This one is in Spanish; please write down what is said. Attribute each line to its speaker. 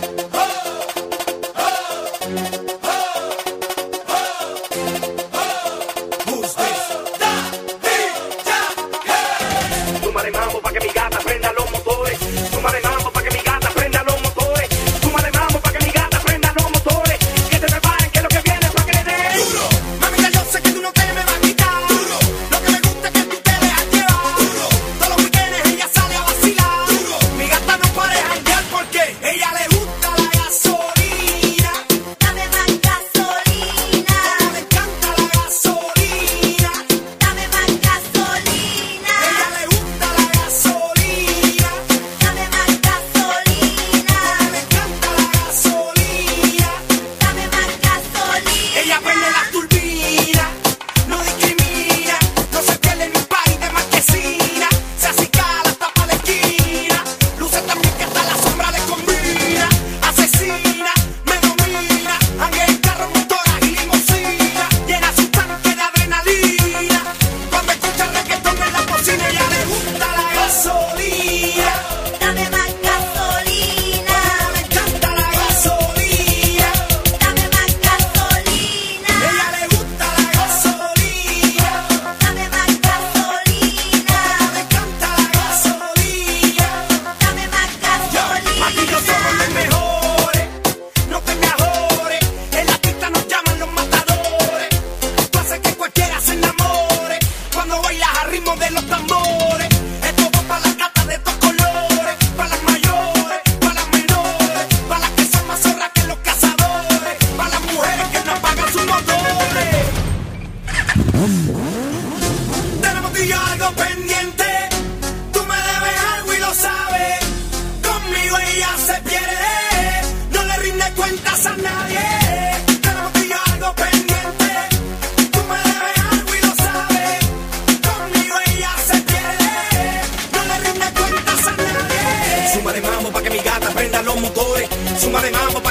Speaker 1: Súmale mambo pa' que mi gata prenda los motores. Súmale mambo pa' que mi gata prenda los motores. Súmale mambo pa' que mi gata prenda los motores. Que se preparen que lo que viene es pa' que le den duro.
Speaker 2: Mamita, yo sé que tú no te me vas a quitar duro. Lo que me gusta es que tú te dejas llevar duro. Todos los weekends ella sale a vacilar duro. Mi gata no para de janguear porque ella le gusta la gasolina.
Speaker 3: Dame más gasolina.
Speaker 2: Como le encanta la gasolina.
Speaker 3: Dame más gasolina.
Speaker 2: Ella le gusta la gasolina.
Speaker 3: Dame más gasolina.
Speaker 2: Como le encanta la gasolina.
Speaker 3: Dame más gasolina.
Speaker 2: Ella prende las turbinas, no discrimina, no se pierde ni un país de marquesina. Se acicala hasta pa' la esquina, luce también que hasta la sombra le combina. Asesina, me domina, ande en carro, motoras y limusina. Llena su tanque de adrenalina, cuando escucha reggaetón en la cocina. Ella le gusta la gasolina,
Speaker 3: Dame más gasolina.
Speaker 2: como le encanta la gasolina.
Speaker 3: Dame más gasolina.
Speaker 2: Ella le gusta la gasolina.
Speaker 3: Dame más gasolina.
Speaker 2: Me encanta la gasolina.
Speaker 3: Dame más gasolina.
Speaker 2: Aquí yo somos los mejores, no te me ajores. En la pista nos llaman los matadores. Tú haces que cualquiera se enamore cuando bailas al ritmo de los tambores. Esto va para las gatas de estos colores, para las mayores, para las menores, para las que son más zorras que los cazadores, para las mujeres que no apagan sus motores. Tenemos tú y yo algo pendiente. Tú me debes algo y lo sabes. Conmigo ella se pierde. No le rinde cuentas a nadie. Tenemos tú y yo algo pendiente. Tú me debes algo y lo sabes. Conmigo ella se pierde. No le rinde cuentas a nadie.
Speaker 1: Súmale mambo pa' que mi gata prenda los motores. Súmale mambo pa'